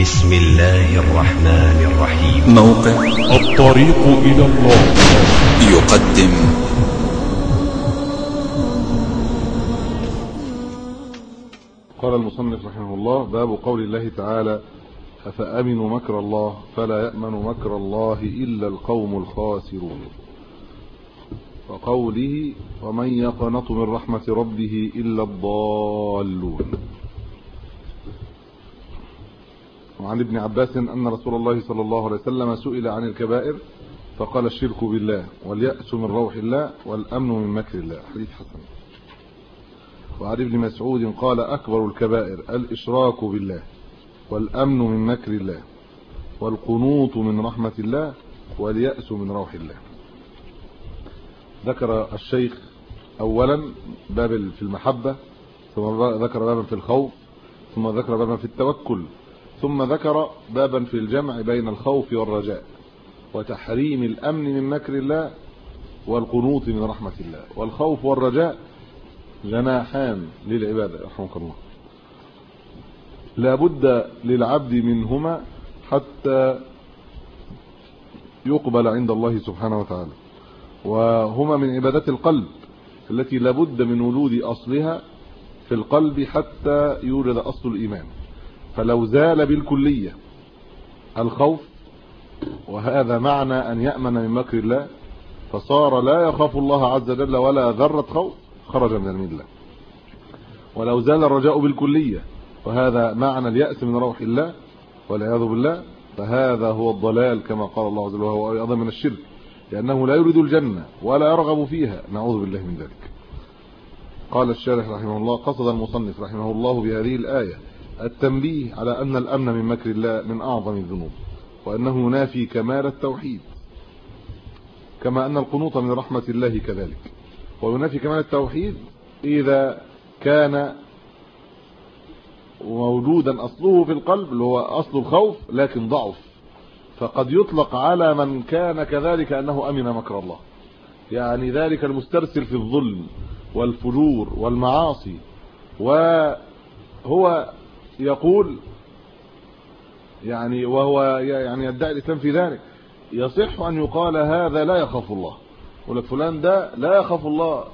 بسم الله الرحمن الرحيم. موقع الطريق إلى الله يقدم قال المصنف رحمه الله: باب قول الله تعالى: أفأمنوا مكر الله فلا يأمن مكر الله إلا القوم الخاسرون، وقوله: ومن يقنط من رحمة ربه إلا الضالون. وعن ابن عباس أن رسول الله صلى الله عليه وسلم سئل عن الكبائر فقال: الشرك بالله، واليأس من روح الله، والأمن من مكر الله. حديث حسن. وعن ابن مسعود قال: أكبر الكبائر الإشراك بالله، والأمن من مكر الله، والقنوط من رحمة الله، واليأس من روح الله. ذكر الشيخ أولا باب في المحبة، ثم ذكر بابا في الخوف، ثم ذكر بابا في التوكل، ثم ذكر بابا في الجمع بين الخوف والرجاء، وتحريم الأمن من مكر الله، والقنوط من رحمة الله. والخوف والرجاء جناحان للعبادة رحمك الله، لا بد للعبد منهما حتى يقبل عند الله سبحانه وتعالى، وهما من عبادات القلب التي لا بد من ولود أصلها في القلب حتى يوجد أصل الإيمان. فلو زال بالكلية الخوف، وهذا معنى أن يأمن من مكر الله، فصار لا يخاف الله عز وجل ولا ذرة خوف، خرج من الملة. ولو زال الرجاء بالكلية، وهذا معنى اليأس من روح الله والعياذ بالله، فهذا هو الضلال كما قال الله عز وجل، وهو أيضا من الشرك، لأنه لا يريد الجنة ولا يرغب فيها، نعوذ بالله من ذلك. قال الشارح رحمه الله: قصد المصنف رحمه الله بهذه الآية التنبيه على أن الأمن من مكر الله من أعظم الذنوب، وأنه ينافي كمال التوحيد، كما أن القنوط من رحمة الله كذلك. وينافي كمال التوحيد إذا كان موجودا أصله في القلب، اللي هو أصل الخوف، لكن ضعف، فقد يطلق على من كان كذلك أنه أمن مكر الله، يعني ذلك المسترسل في الظلم والفجور والمعاصي، وهو يقول يعني، وهو يعني يدعي الإسلام في ذلك، يصح أن يقال هذا لا يخاف الله، ولك فلان ده لا يخاف الله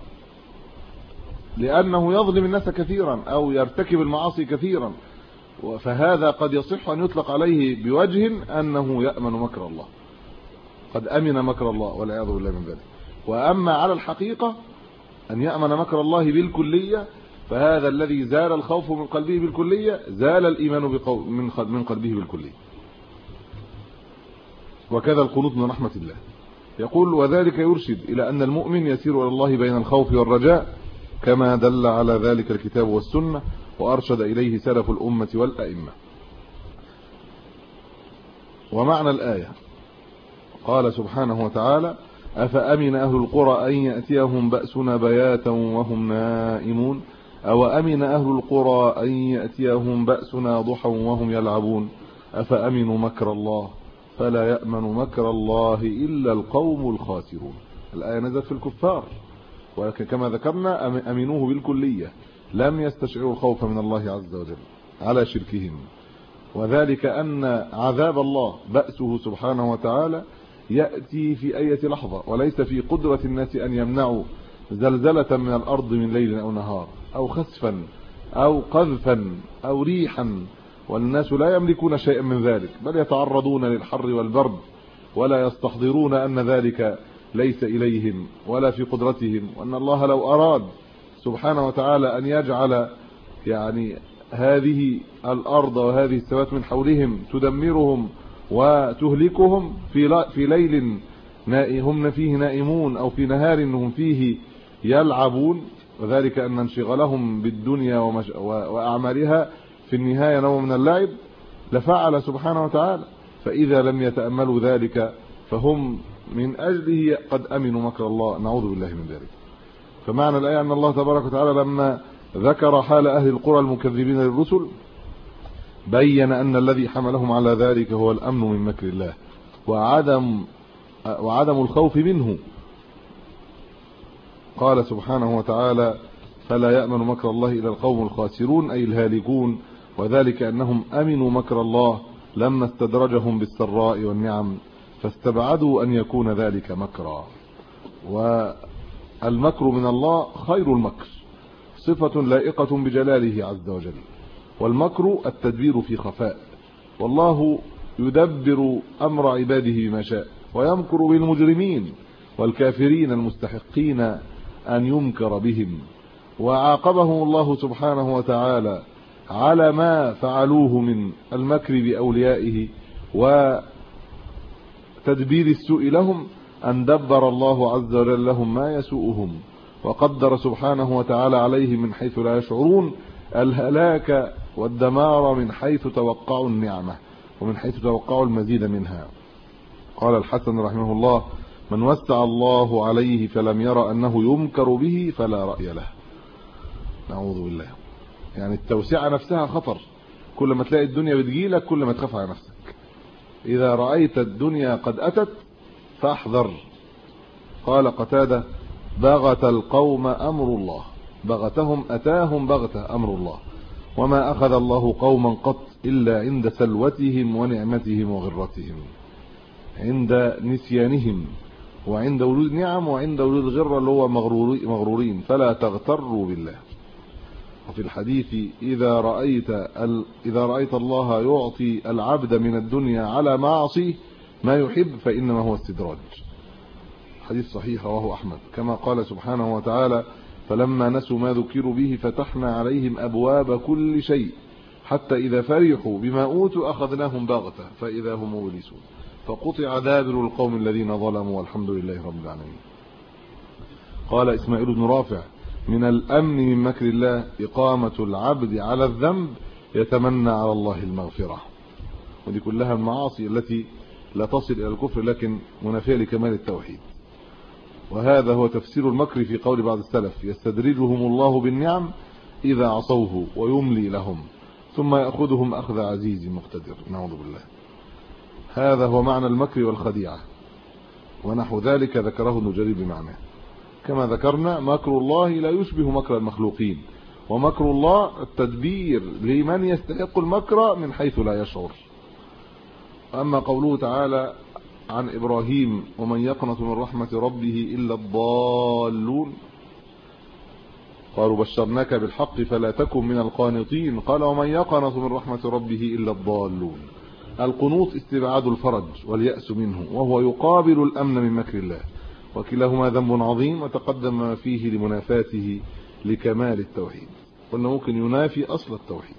لأنه يظلم الناس كثيرا أو يرتكب المعاصي كثيرا، فهذا قد يصح أن يطلق عليه بوجه أنه يأمن مكر الله، قد أمن مكر الله والعياذ بالله من ذلك. وأما على الحقيقة أن يأمن مكر الله بالكلية، فهذا الذي زال الخوف من قلبه بالكلية زال الإيمان من قلبه بالكلية. وكذا القنوط من رحمة الله. يقول: وذلك يرشد إلى أن المؤمن يسير إلى الله بين الخوف والرجاء، كما دل على ذلك الكتاب والسنة، وأرشد إليه سلف الأمة والأئمة. ومعنى الآية: قال سبحانه وتعالى: أفأمن أهل القرى أن يأتيهم بأسنا بياتا وهم نائمون، أو أمن أهل القرى أن يأتيهم بأسنا ضحى وهم يلعبون، أفأمنوا مكر الله فلا يأمن مكر الله إلا القوم الخاسرون. الآية نزلت في الكفار، ولكن كما ذكرنا أمنوه بالكلية، لم يستشعروا الخوف من الله عز وجل على شركهم، وذلك أن عذاب الله بأسه سبحانه وتعالى يأتي في أي لحظة، وليس في قدرة الناس أن يمنعوا زلزلة من الأرض من ليل أو نهار، أو خسفا أو قذفا أو ريحا، والناس لا يملكون شيئا من ذلك، بل يتعرضون للحر والبرد، ولا يستحضرون أن ذلك ليس إليهم ولا في قدرتهم، وأن الله لو أراد سبحانه وتعالى أن يجعل يعني هذه الأرض وهذه السماوات من حولهم تدمرهم وتهلكهم في ليل هم فيه نائمون، أو في نهار هم فيه يلعبون، وذلك أن انشغالهم بالدنيا وأعمالها في النهاية نوع من اللعب، لفعل سبحانه وتعالى. فإذا لم يتأملوا ذلك فهم من أجله قد أمنوا مكر الله، نعوذ بالله من ذلك. فمعنى الآية أن الله تبارك وتعالى لما ذكر حال أهل القرى المكذبين للرسل بين أن الذي حملهم على ذلك هو الأمن من مكر الله وعدم الخوف منه. قال سبحانه وتعالى: فلا يأمن مكر الله إلا القوم الخاسرون، أي الهالكون، وذلك أنهم أمنوا مكر الله لما استدرجهم بالسراء والنعم فاستبعدوا أن يكون ذلك مكرا. والمكر من الله خير المكر، صفة لائقة بجلاله عز وجل. والمكر التدبير في خفاء، والله يدبر أمر عباده بما شاء، ويمكر بالمجرمين والكافرين المستحقين أن يمكر بهم. وعاقبهم الله سبحانه وتعالى على ما فعلوه من المكر بأوليائه وتدبير السوء لهم، أن دبر الله عز وجل لهم ما يسوءهم، وقدر سبحانه وتعالى عليهم من حيث لا يشعرون الهلاك والدمار من حيث توقعوا النعمة ومن حيث توقعوا المزيد منها. قال الحسن رحمه الله: من وسع الله عليه فلم يرى أنه يمكر به فلا رأي له. نعوذ بالله. يعني التوسعة نفسها خطر، كل ما تلاقي الدنيا بتجيلك كل ما تخاف على نفسك. إذا رأيت الدنيا قد أتت فاحذر. قال قتادة: بغت القوم أمر الله، بغتهم أتاهم بغتة أمر الله، وما أخذ الله قوما قط إلا عند سلوتهم ونعمتهم وغرتهم، عند نسيانهم وعند وجود نعم وعند وجود غرة اللي هو مغرورين. فلا تغتروا بالله. وفي الحديث: إذا رأيت الله يعطي العبد من الدنيا على معصيه ما يحب فإنما هو استدراج. حديث صحيح رواه أحمد. كما قال سبحانه وتعالى: فلما نسوا ما ذكروا به فتحنا عليهم أبواب كل شيء حتى إذا فرحوا بما أوتوا أخذناهم بغتة فإذا هم مبلسون فقطع دابر القوم الذين ظلموا والحمد لله رب العالمين. قال إسماعيل بن رافع: من الأمن من مكر الله إقامة العبد على الذنب يتمنى على الله المغفرة. ودي كلها المعاصي التي لا تصل إلى الكفر لكن منافية لكمال التوحيد. وهذا هو تفسير المكر في قول بعض السلف: يستدرجهم الله بالنعم إذا عصوه ويملي لهم ثم يأخذهم أخذ عزيز مقتدر. نعوذ بالله. هذا هو معنى المكر والخديعة، ونحو ذلك ذكره ابن جرير بمعناه. كما ذكرنا مكر الله لا يشبه مكر المخلوقين، ومكر الله التدبير لمن يستحق المكر من حيث لا يشعر. أما قوله تعالى عن إبراهيم: ومن يقنط من رحمة ربه إلا الضالون، قالوا: بشرناك بالحق فلا تكن من القانطين. قال: ومن يقنط من رحمة ربه إلا الضالون. القنوط استبعاد الفرج واليأس منه، وهو يقابل الأمن من مكر الله، وكلاهما ذنب عظيم وتقدم ما فيه لمنافاته لكمال التوحيد، قلنا ممكن ينافي أصل التوحيد.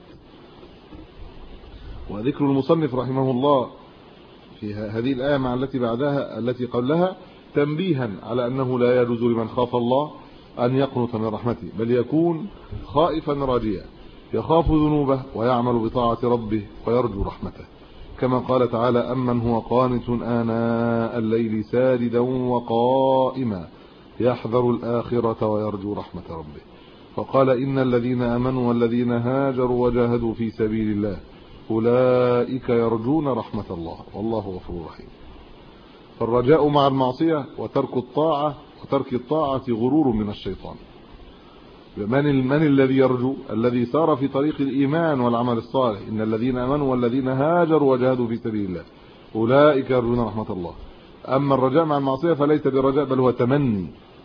وذكر المصنف رحمه الله في هذه الآية مع التي بعدها التي قبلها تنبيها على أنه لا يجوز لمن خاف الله أن يقنط من رحمته، بل يكون خائفا راجيا يخاف ذنوبه ويعمل بطاعة ربه ويرجو رحمته، كما قال تعالى: أمن هو قانت آناء الليل ساجدا وقائما يحذر الآخرة ويرجو رحمة ربه. فقال: إن الذين آمنوا والذين هاجروا وجاهدوا في سبيل الله أولئك يرجون رحمة الله والله غفور رحيم. فالرجاء مع المعصية وترك الطاعة غرور من الشيطان. من الذي يرجو؟ الذي سار في طريق الإيمان والعمل الصالح. إن الذين آمنوا والذين هاجروا وجاهدوا في سبيل الله أولئك يرجون رحمة الله. أما الرجاء مع المعصية فليس برجاء بل هو تمني.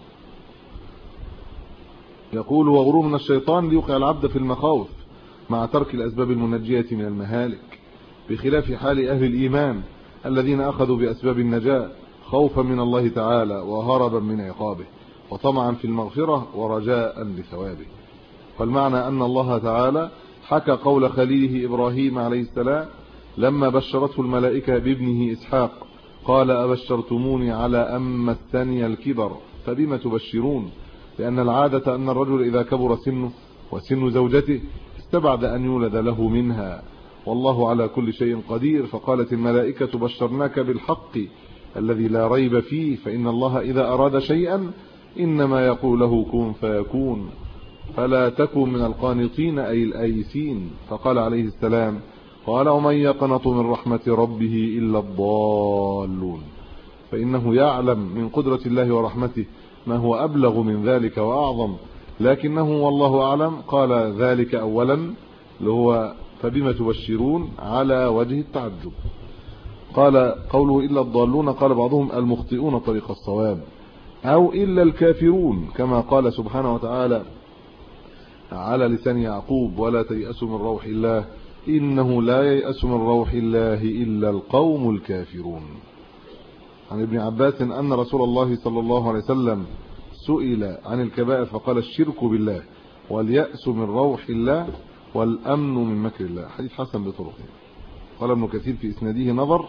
يقول: وغرور من الشيطان ليوقع العبد في المخاوف مع ترك الأسباب المنجية من المهالك، بخلاف حال أهل الإيمان الذين أخذوا بأسباب النجاة خوفا من الله تعالى وهربا من عقابه وطمعا في المغفرة ورجاء لثوابه. فالمعنى أن الله تعالى حكى قول خليله إبراهيم عليه السلام لما بشرته الملائكة بابنه إسحاق: قال: أبشرتموني على أن مسني الكبر فبم تبشرون؟ لأن العادة أن الرجل إذا كبر سنه وسن زوجته استبعد أن يولد له منها، والله على كل شيء قدير. فقالت الملائكة: بشرناك بالحق الذي لا ريب فيه، فإن الله إذا أراد شيئا إنما يقول له كن فيكون، فلا تكن من القانطين أي الآيسين. فقال عليه السلام: قال: ومن يقنط من رحمة ربه إلا الضالون. فإنه يعلم من قدرة الله ورحمته ما هو أبلغ من ذلك وأعظم، لكنه والله أعلم قال ذلك أولا اللي هو فبما تبشرون على وجه التعجب. قال قوله إلا الضالون قال بعضهم المخطئون طريق الصواب أو إلا الكافرون كما قال سبحانه وتعالى على لسان يعقوب ولا تيأسوا من روح الله إنه لا ييأس من روح الله إلا القوم الكافرون. عن ابن عباس أن رسول الله صلى الله عليه وسلم سئل عن الكبائر فقال الشرك بالله واليأس من روح الله والأمن من مكر الله. حديث حسن بطرقه. قال ابن كثير في إسناده نظر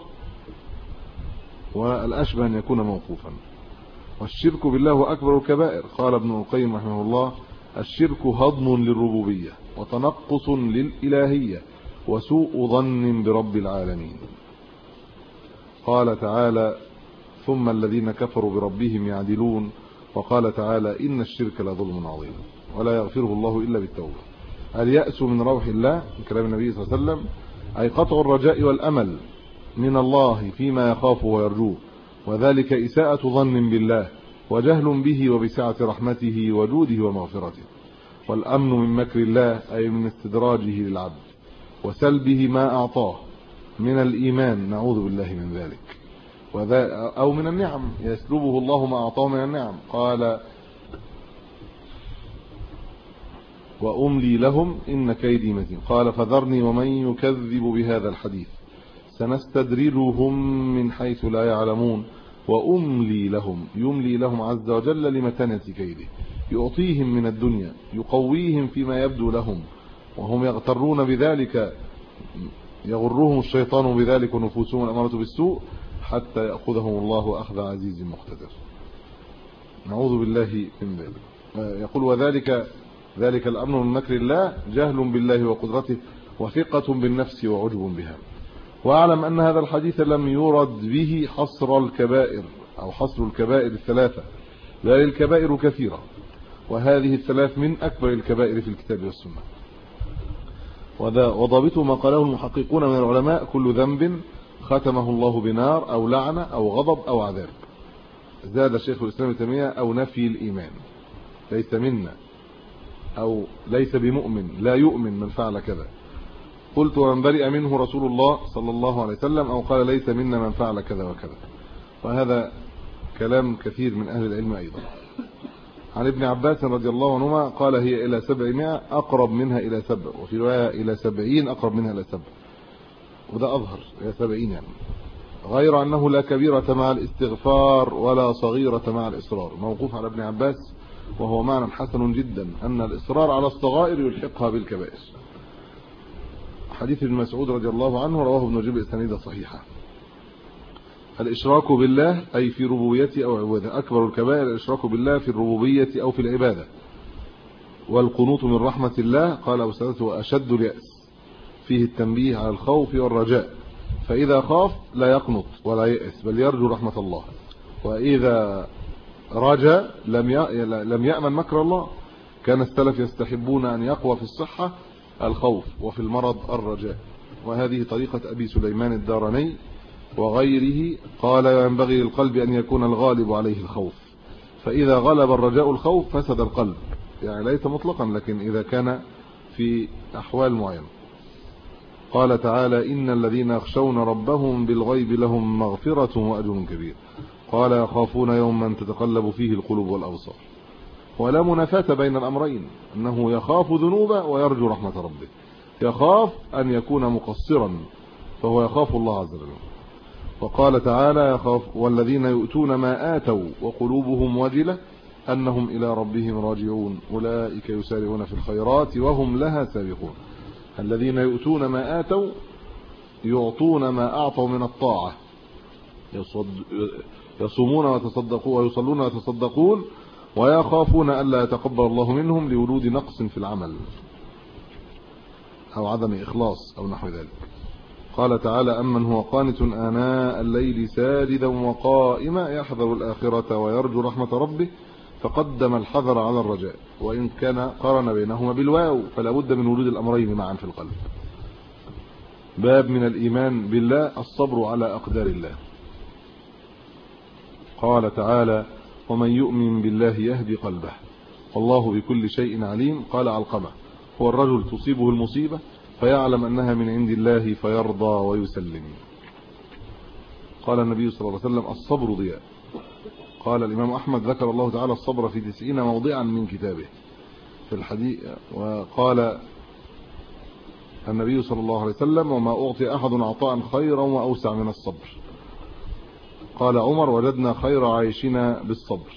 والأشبه أن يكون موقوفا. والشرك بالله أكبر الكبائر. قال ابن القيم رحمه الله الشرك هضم للربوبية وتنقص للإلهية وسوء ظن برب العالمين. قال تعالى ثم الذين كفروا بربهم يعدلون. وقال تعالى إن الشرك لظلم عظيم ولا يغفره الله إلا بالتوبة. اليأس من روح الله من كلام النبي صلى الله عليه وسلم أي قطع الرجاء والأمل من الله فيما يخافه ويرجوه وذلك إساءة ظن بالله وجهل به وبسعة رحمته وجوده ومغفرته. والأمن من مكر الله أي من استدراجه للعبد وسلبه ما أعطاه من الإيمان نعوذ بالله من ذلك أو من النعم يسلبه الله ما أعطاه من النعم. قال وأملي لهم إن كيدي متين. قال فذرني ومن يكذب بهذا الحديث سنستدرجهم من حيث لا يعلمون وأملي لهم يملي لهم عز وجل لمتانة كيده يعطيهم من الدنيا يقويهم فيما يبدو لهم وهم يغترون بذلك يغرهم الشيطان بذلك ونفوسهم الأمارة بالسوء حتى يأخذهم الله أخذ عزيز مقتدر. نعوذ بالله من ذلك. يقول وذلك الأمن من مكر الله جهل بالله وقدرته وثقة بالنفس وعجب بها. واعلم أن هذا الحديث لم يرد به حصر الكبائر أو حصر الكبائر الثلاثة لا الكبائر كثيرة وهذه الثلاث من أكبر الكبائر في الكتاب والسنة. وضابطه ما قاله المحققون من العلماء كل ذنب ختمه الله بنار أو لعنة أو غضب أو عذاب. زاد شيخ الإسلام ابن تيمية أو نفي الإيمان ليس منا أو ليس بمؤمن لا يؤمن من فعل كذا. قلت ومن برئ منه رسول الله صلى الله عليه وسلم أو قال ليس منا من فعل كذا وكذا. وهذا كلام كثير من أهل العلم أيضا. عن ابن عباس رضي الله عنهما قال هي إلى 700 أقرب منها إلى 7 وفي رواية إلى 70 أقرب منها إلى 7 وده أظهر إلى 70 يعني غير أنه لا كبيرة مع الاستغفار ولا صغيرة مع الإصرار. موقوف على ابن عباس وهو معنى حسن جدا أن الإصرار على الصغائر يلحقها بالكبائر. حديث ابن مسعود رضي الله عنه رواه ابن جبر سنيدة صحيحة. الإشراك بالله أي في ربوبيته أو عبادته أكبر الكبائر الإشراك بالله في الربوبية أو في العبادة. والقنوط من رحمة الله قال أبو سعيد وأشد اليأس فيه التنبيه على الخوف والرجاء فإذا خاف لا يقنط ولا يأس بل يرجو رحمة الله وإذا رجا لم يأمن مكر الله. كان السلف يستحبون أن يقوى في الصحة الخوف وفي المرض الرجاء وهذه طريقة أبي سليمان الداراني وغيره. قال ينبغي للقلب أن يكون الغالب عليه الخوف فإذا غلب الرجاء الخوف فسد القلب يعني ليس مطلقا لكن إذا كان في أحوال معينة. قال تعالى إن الذين يخشون ربهم بالغيب لهم مغفرة وأجر كبير. قال يخافون يوما تتقلب فيه القلوب والأبصار. ولا منافاة بين الأمرين أنه يخاف ذنوبه ويرجو رحمة ربه. يخاف أن يكون مقصرا فهو يخاف الله عز وجل. وقال تعالى يخاف والذين يؤتون ما آتوا وقلوبهم وجلة أنهم إلى ربهم راجعون أولئك يسارعون في الخيرات وهم لها سابقون. الذين يؤتون ما آتوا يعطون ما أعطوا من الطاعة يصومون ويتصدقون ويصلون ويتصدقون ويخافون ألا يتقبل الله منهم لوجود نقص في العمل أو عدم إخلاص أو نحو ذلك. قال تعالى أمن هو قانت آناء الليل ساجدا وقائما يحذر الآخرة ويرجو رحمة ربه فقدم الحذر على الرجاء وإن كان قارن بينهما بالواو فلا بد من وجود الأمرين معا في القلب. باب من الإيمان بالله الصبر على أقدار الله. قال تعالى ومن يؤمن بالله يهدي قلبه والله بكل شيء عليم. قال علقمة هو الرجل تصيبه المصيبة فيعلم أنها من عند الله فيرضى ويسلم. قال النبي صلى الله عليه وسلم الصبر ضياء. قال الإمام أحمد ذكر الله تعالى الصبر في 90 موضعا من كتابه في الحديث. وقال النبي صلى الله عليه وسلم وما أعطي أحد عطاء خيرا وأوسع من الصبر. قال عمر وجدنا خير عيشنا بالصبر.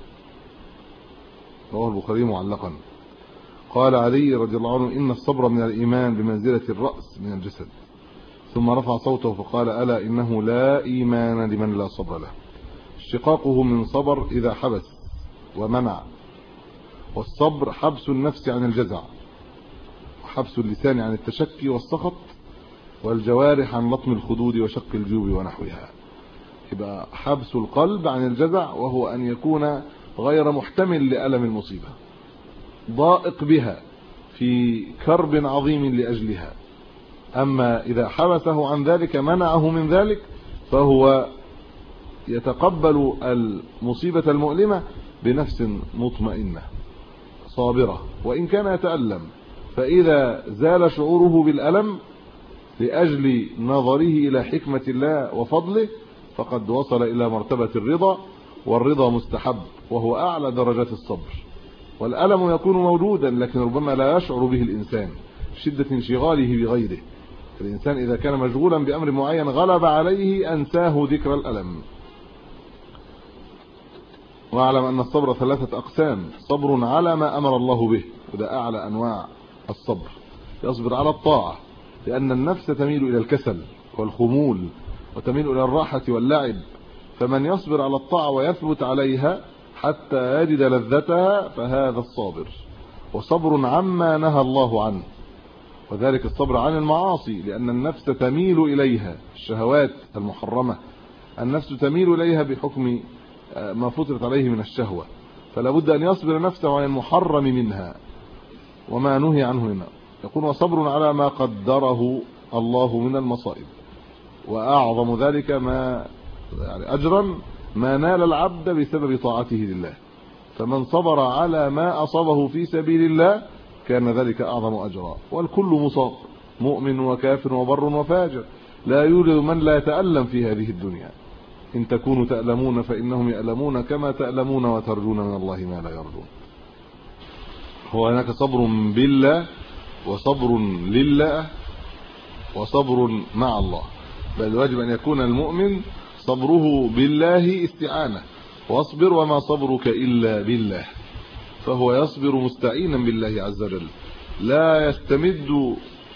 رواه البخاري معلقا. قال علي رضي الله عنه إن الصبر من الإيمان بمنزلة الرأس من الجسد. ثم رفع صوته فقال ألا إنه لا إيمان لمن لا صبر له. اشتقاقه من صبر إذا حبس ومنع، والصبر حبس النفس عن الجزع، وحبس اللسان عن التشكي والسخط، والجوارح عن لطم الخدود وشق الجيوب ونحوها. يبقى حبس القلب عن الجزع وهو أن يكون غير محتمل لألم المصيبة، ضائق بها في كرب عظيم لأجلها. أما إذا حبسه عن ذلك منعه من ذلك فهو يتقبل المصيبة المؤلمة بنفس مطمئنة صابرة وإن كان يتألم. فإذا زال شعوره بالألم لأجل نظره إلى حكمة الله وفضله فقد وصل إلى مرتبة الرضا، والرضا مستحب وهو أعلى درجات الصبر. والألم يكون موجودا لكن ربما لا يشعر به الإنسان شدة انشغاله بغيره. الإنسان إذا كان مشغولا بأمر معين غلب عليه أنساه ذكر الألم. واعلم أن الصبر 3 أقسام: صبر على ما أمر الله به، وده أعلى أنواع الصبر. يصبر على الطاعة لأن النفس تميل إلى الكسل والخمول وتميل إلى الراحة واللعب، فمن يصبر على الطاعة ويثبت عليها حتى يجد لذتها فهذا الصابر. وصبر عما نهى الله عنه، وذلك الصبر عن المعاصي لأن النفس تميل إليها، الشهوات المحرمة النفس تميل إليها بحكم ما فطرت عليه من الشهوة، فلا بد أن يصبر نفسه عن المحرم منها وما نهي عنه منها. يكون وصبر على ما قدره الله من المصائب، وأعظم ذلك ما أجرا ما نال العبد بسبب طاعته لله. فمن صبر على ما أصابه في سبيل الله كان ذلك أعظم أجرا. والكل مصاب، مؤمن وكافر وبر وفاجر، لا يوجد من لا يتألم في هذه الدنيا. إن تكونوا تألمون فإنهم يألمون كما تألمون وترجون من الله ما لا يرجون. هو هناك صبر بالله وصبر لله وصبر مع الله، بل واجب أن يكون المؤمن صبره بالله استعانة، واصبر وما صبرك إلا بالله، فهو يصبر مستعينا بالله عز وجل، لا يستمد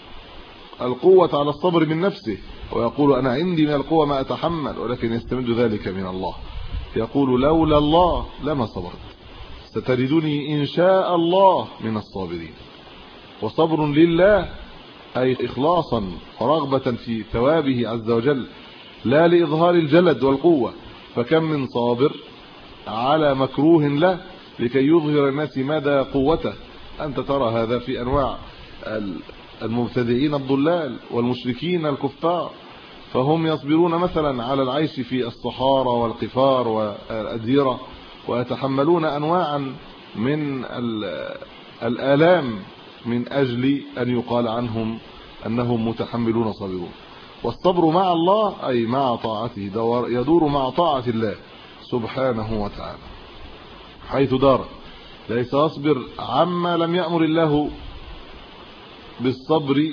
القوة على الصبر من نفسه ويقول أنا عندي من القوة ما أتحمل، ولكن يستمد ذلك من الله، يقول لولا الله لما صبرت، ستجدني إن شاء الله من الصابرين. وصبر لله أي إخلاصا ورغبة في ثوابه عز وجل، لا لإظهار الجلد والقوة. فكم من صابر على مكروه له لكي يظهر الناس مدى قوته. أنت ترى هذا في أنواع المبتدئين الضلال والمشركين الكفار، فهم يصبرون مثلا على العيش في الصحارى والقفار والأديرة، ويتحملون أنواعا من الآلام من أجل أن يقال عنهم أنهم متحملون صابرون. والصبر مع الله أي مع طاعته، يدور مع طاعة الله سبحانه وتعالى حيث دار، ليس يصبر عما لم يأمر الله بالصبر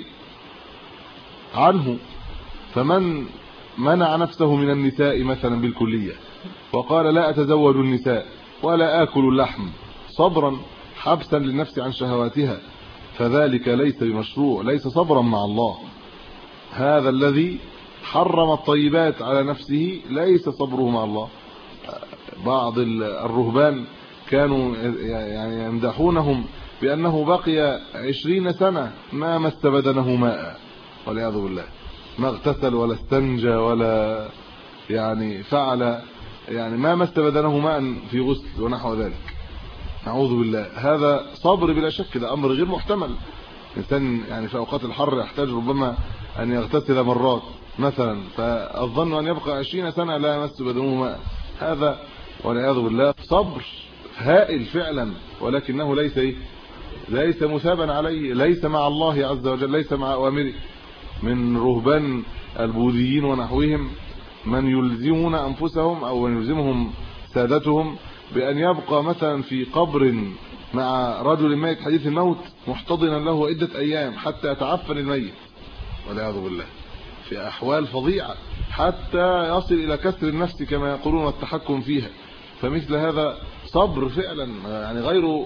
عنه. فمن منع نفسه من النساء مثلا بالكلية وقال لا أتزوج النساء ولا آكل اللحم صبرا حبسا للنفس عن شهواتها، فذلك ليس بمشروع، ليس صبرا مع الله. هذا الذي حرم الطيبات على نفسه ليس صبره مع الله. بعض الرهبان كانوا يعني يمدحونهم بأنه بقي 20 سنة ما مس بدنه ماء والعياذ بالله، ما اغتسل ولا استنجى ولا يعني فعل، يعني ما مس بدنه ماء في غسل ونحو ذلك، نعوذ بالله. هذا صبر بلا شك، ده أمر غير محتمل. الإنسان يعني في أوقات الحر يحتاج ربما أن يغتسل مرات مثلا، فالظن أن يبقى 20 سنة لا يمس بدنه ماء، هذا والعياذ بالله صبر هائل فعلا، ولكنه ليس مثابا عليه، ليس مع الله عز وجل، ليس مع أوامره. من رهبان البوذيين ونحوهم من يلزمون أنفسهم أو يلزمهم سادتهم بأن يبقى مثلا في قبر مع رجل ميت حديث الموت محتضنا له عدة أيام حتى يتعفن الميت، والعياذ بالله، في أحوال فظيعة حتى يصل إلى كسر النفس كما يقولون والتحكم فيها. فمثل هذا صبر فعلا، يعني غير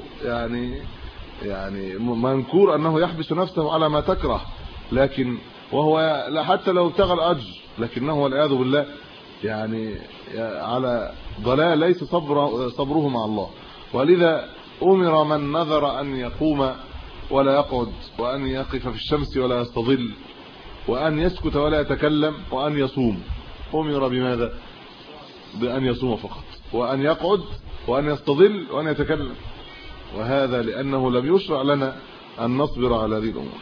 يعني منكور أنه يحبس نفسه على ما تكره، لكن وهو حتى لو ابتغى الأجر لكنه والعياذ بالله يعني على ضلال، ليس صبره مع الله. ولذا أمر من نذر أن يقوم ولا يقعد، وأن يقف في الشمس ولا يستظل، وأن يسكت ولا يتكلم، وأن يصوم. أمر بماذا؟ بأن يصوم فقط، وأن يقعد، وأن يستظل، وأن يتكلم. وهذا لأنه لم يشرع لنا أن نصبر على هذه الأمور.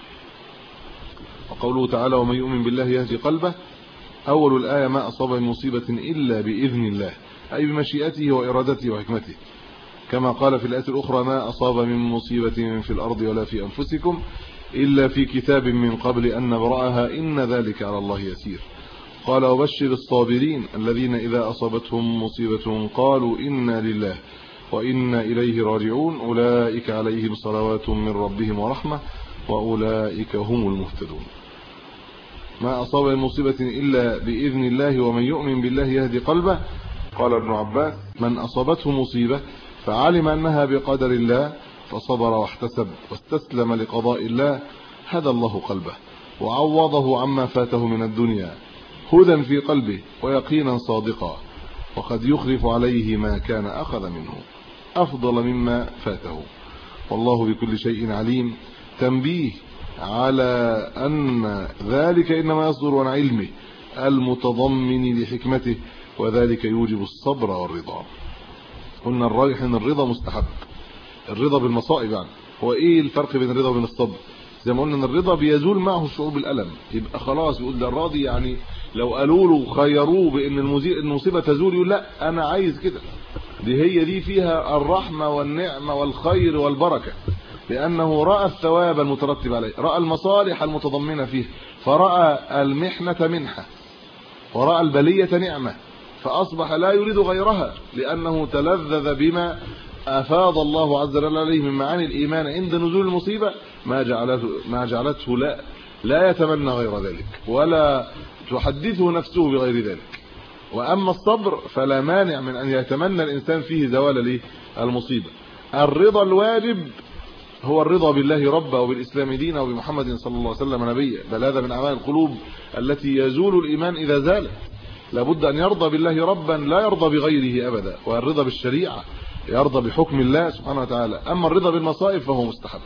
وقوله تعالى ومن يؤمن بالله يهدي قلبه، أول الآية ما أصاب من مصيبة إلا بإذن الله، أي بمشيئته وإرادته وحكمته، كما قال في الآية الأخرى ما أصاب من مصيبة في الأرض ولا في أنفسكم إلا في كتاب من قبل أن نبرأها إن ذلك على الله يسير. قال وبشر الصابرين الذين إذا أصابتهم مصيبة قالوا إنا لله وإنا إليه راجعون أولئك عليهم صلوات من ربهم ورحمة وأولئك هم المهتدون. ما أصاب من مصيبة إلا بإذن الله ومن يؤمن بالله يهدي قلبه. قال ابن عباس من أصابته مصيبة فعلم أنها بقدر الله فصبر واحتسب واستسلم لقضاء الله هدى الله قلبه وعوضه عما فاته من الدنيا هدى في قلبه ويقينا صادقا، وقد يخلف عليه ما كان أخذ منه أفضل مما فاته، والله بكل شيء عليم. تنبيه على أن ذلك إنما يصدر عن علمه المتضمن لحكمته، وذلك يوجب الصبر والرضا. قلنا الراجح ان الرضا مستحب، الرضا بالمصائب. يعني هو ايه الفرق بين الرضا وبين الصبر؟ زي ما قلنا ان الرضا بيزول معه الشعور بالالم، يبقى خلاص يقول ده الراضي، يعني لو قالوا له خيروه بان المصيبه تزول يقول لا انا عايز كده، دي فيها الرحمه والنعمه والخير والبركه، لانه راى الثواب المترتب عليه، راى المصالح المتضمنه فيه، فراى المحنه منحه وراى البليه نعمه، فأصبح لا يريد غيرها لأنه تلذذ بما أفاض الله عز وجل عليه من معاني الإيمان عند نزول المصيبة، ما جعلته لا يتمنى غير ذلك ولا تحدثه نفسه بغير ذلك. وأما الصبر فلا مانع من أن يتمنى الإنسان فيه زوال المصيبة. الرضا الواجب هو الرضا بالله ربا وبالإسلام دينا وبمحمد صلى الله عليه وسلم نبيا، بل هذا من أعمال القلوب التي يزول الإيمان إذا زالت. لابد أن يرضى بالله ربا لا يرضى بغيره أبدا، والرضا بالشريعة يرضى بحكم الله سبحانه وتعالى. أما الرضا بالمصائب فهو مستحب.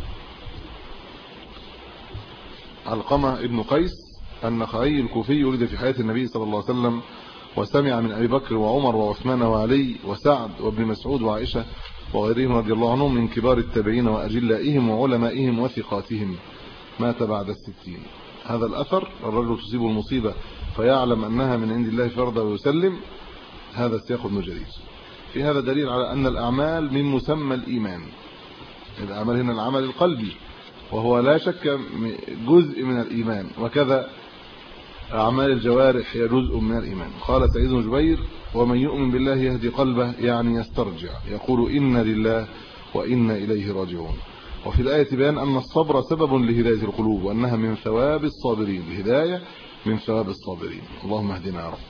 علقمة ابن قيس النخعي الكوفي ولد في حياة النبي صلى الله عليه وسلم، وسمع من أبي بكر وعمر وعثمان وعلي وسعد وابن مسعود وعائشة وغيرهم رضي الله عنهم من كبار التابعين وأجلائهم وعلمائهم وثقاتهم. مات بعد 60. هذا الأثر الرجل تصيب المصيبة فيعلم أنها من عند الله فرضا ويسلم، هذا السياق ابن جرير. في هذا دليل على أن الأعمال من مسمى الإيمان. الأعمال هنا العمل القلبي وهو لا شك جزء من الإيمان، وكذا أعمال الجوارح هي جزء من الإيمان. قال سعيد بن جبير ومن يؤمن بالله يهدي قلبه، يعني يسترجع، يقول إنا لله وإنا إليه راجعون. وفي الآية بيان أن الصبر سبب لهداية القلوب، وأنها من ثواب الصابرين، الهداية من ثواب الصابرين. اللهم اهدنا يا رب.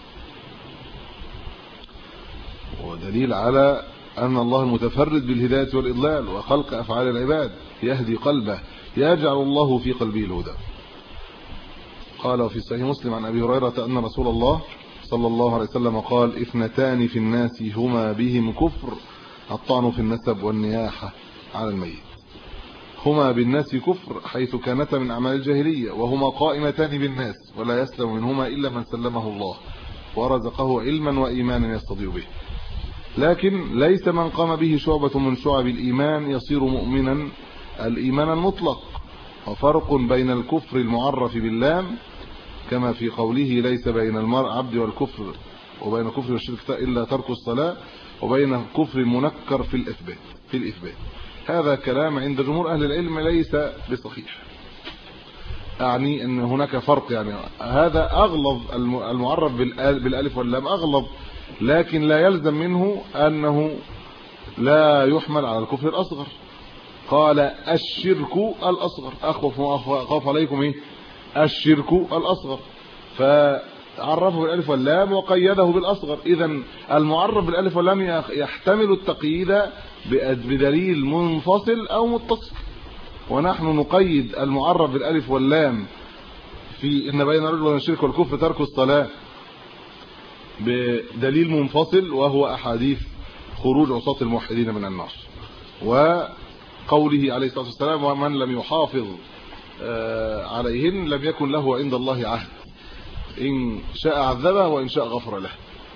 ودليل على أن الله المتفرد بالهداية والإضلال وخلق أفعال العباد، يهدي قلبه، يجعل الله في قلبه الهدى. قال في صحيح مسلم عن أبي هريرة أن رسول الله صلى الله عليه وسلم قال اثنتان في الناس هما بهم كفر، الطعن في النسب والنياحة على الميت. هما بالناس كفر حيث كانتا من أعمال الجاهلية، وهما قائمتان بالناس ولا يسلم منهما إلا من سلمه الله ورزقه علما وإيمانا يستضيء به. لكن ليس من قام به شعبة من شعب الإيمان يصير مؤمنا الإيمان المطلق. وفرق بين الكفر المعرف باللام كما في قوله ليس بين العبد والكفر وبين الكفر والشرك إلا ترك الصلاة، وبين الكفر المنكر في الإثبات. هذا كلام عند جمهور اهل العلم ليس بصحيح. يعني ان هناك فرق، يعني هذا اغلظ، المعرف بالالف واللام اغلظ، لكن لا يلزم منه انه لا يحمل على الكفر الاصغر. قال الشرك الاصغر، اخوف عليكم ايه الشرك الاصغر، فعرفه بالالف واللام وقيده بالاصغر. اذا المعرف بالالف واللام يحتمل التقييد بدليل منفصل او متصل، ونحن نقيد المعرف بالالف واللام في ان بين الرجل والشرك والكفر ترك الصلاه بدليل منفصل، وهو احاديث خروج عصاة الموحدين من النار، وقوله عليه الصلاه والسلام ومن لم يحافظ عليهن لم يكن له عند الله عهد، ان شاء عذبه وان شاء غفر له.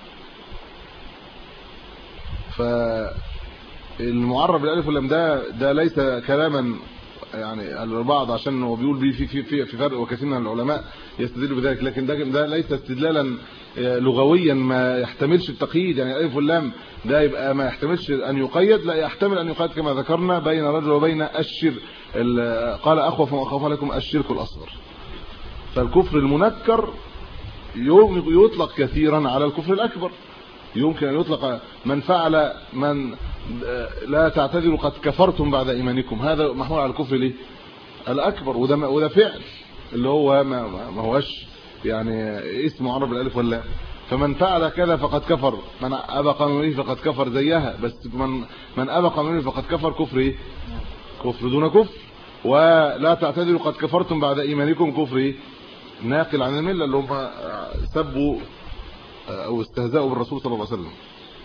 فالمعرف بالالف واللام ده ليس كلاما يعني البعض عشان هو بيقول في فرق، وكثير من العلماء يستدلوا بذلك، لكن ده ليس استدلالا لغويا ما يحتملش التقييد. يعني الالف واللام ده يبقى ما يحتملش ان يقيد، لا يحتمل ان يقيد كما ذكرنا بين رجل وبين الشرك. قال اخوف عليكم الشرك الاصغر. فالكفر المنكر يطلق كثيرا على الكفر الاكبر، يمكن ان يطلق من فعل من لا تعتذروا قد كفرتم بعد ايمانكم، هذا محمول على الكفر ليه الاكبر، وده فعل اللي هو ما هوش يعني اسم معرب بالالف واللام. فمن فعل كذا فقد كفر، من ابى منه فقد كفر زيها، بس من ابى منه فقد كفر كفر ايه كفر دون كفر. ولا تعتذروا قد كفرتم بعد ايمانكم كفر ايه ناقل عن المله، اللي هم سبوا او استهزأوا بالرسول صلى الله عليه وسلم.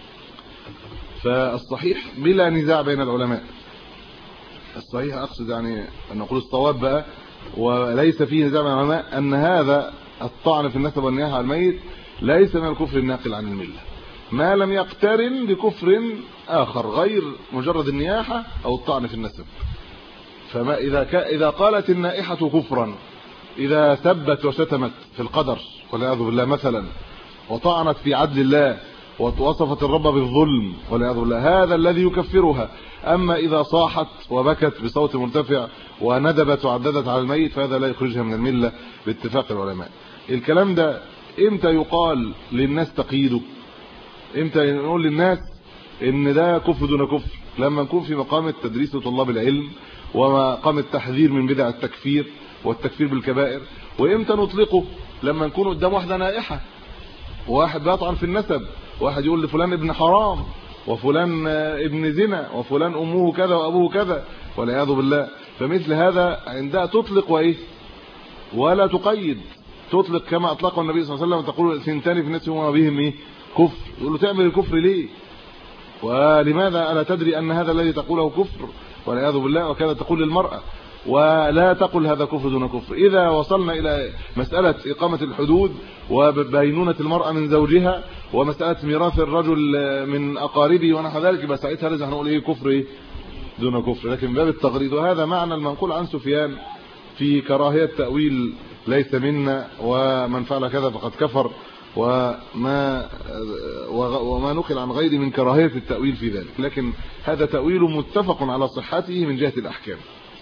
فالصحيح بلا نزاع بين العلماء، الصحيح اقصد يعني ان نقول الصواب بقى وليس فيه نزاع بين العلماء، ان هذا الطعن في النسب والنياحه على الميت ليس من الكفر الناقل عن المله، ما لم يقترن بكفر اخر غير مجرد النياحه او الطعن في النسب. فما اذا قالت النائحه كفرا، اذا ثبت وشتمت في القدر والعياذ بالله مثلا، وطعنت في عدل الله، ووصفت الرب بالظلم والعياذ بالله، هذا الذي يكفرها. اما اذا صاحت وبكت بصوت مرتفع وندبت وعددت على الميت فهذا لا يخرجها من المله باتفاق العلماء. الكلام ده امتى يقال للناس تقييده؟ امتى نقول للناس ان ده كفر دون كفر؟ لما نكون في مقام التدريس لطلاب العلم، ومقام التحذير من بدع التكفير والتكفير بالكبائر. وامتى نطلقه؟ لما نكون قدام واحده نائحه، واحد بيطعن في النسب، واحد يقول لفلان ابن حرام، وفلان ابن زنا، وفلان امه كذا وابوه كذا والعياذ بالله. فمثل هذا عندها تطلق وايه ولا تقيد، تطلق كما اطلقه النبي صلى الله عليه وسلم، تقول ثنتان في الناس وما بهم ايه كفر. يقول له تعمل الكفر ليه؟ ولماذا الا تدري ان هذا الذي تقوله كفر والعياذ بالله؟ وكذا تقول للمرأة، ولا تقل هذا كفر دون كفر. اذا وصلنا الى مساله اقامه الحدود وبينونه المراه من زوجها، ومساله ميراث الرجل من اقاربه ونحو ذلك، يبقى ساعتها لازم هنقول ايه كفر ايه دون كفر. لكن باب التغريد، وهذا معنى المنقول عن سفيان في كراهيه تاويل ليس منا، ومن فعل كذا فقد كفر، وما نقل عن غيره من كراهيه التاويل في ذلك. لكن هذا تاويل متفق على صحته من جهه الاحكام،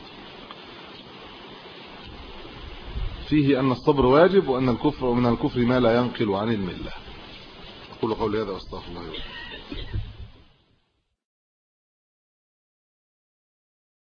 فيه أن الصبر واجب، وأن الكفر ومن الكفر ما لا ينقل عن الملة. أقول قولي هذا واستغفر الله لي ولكم.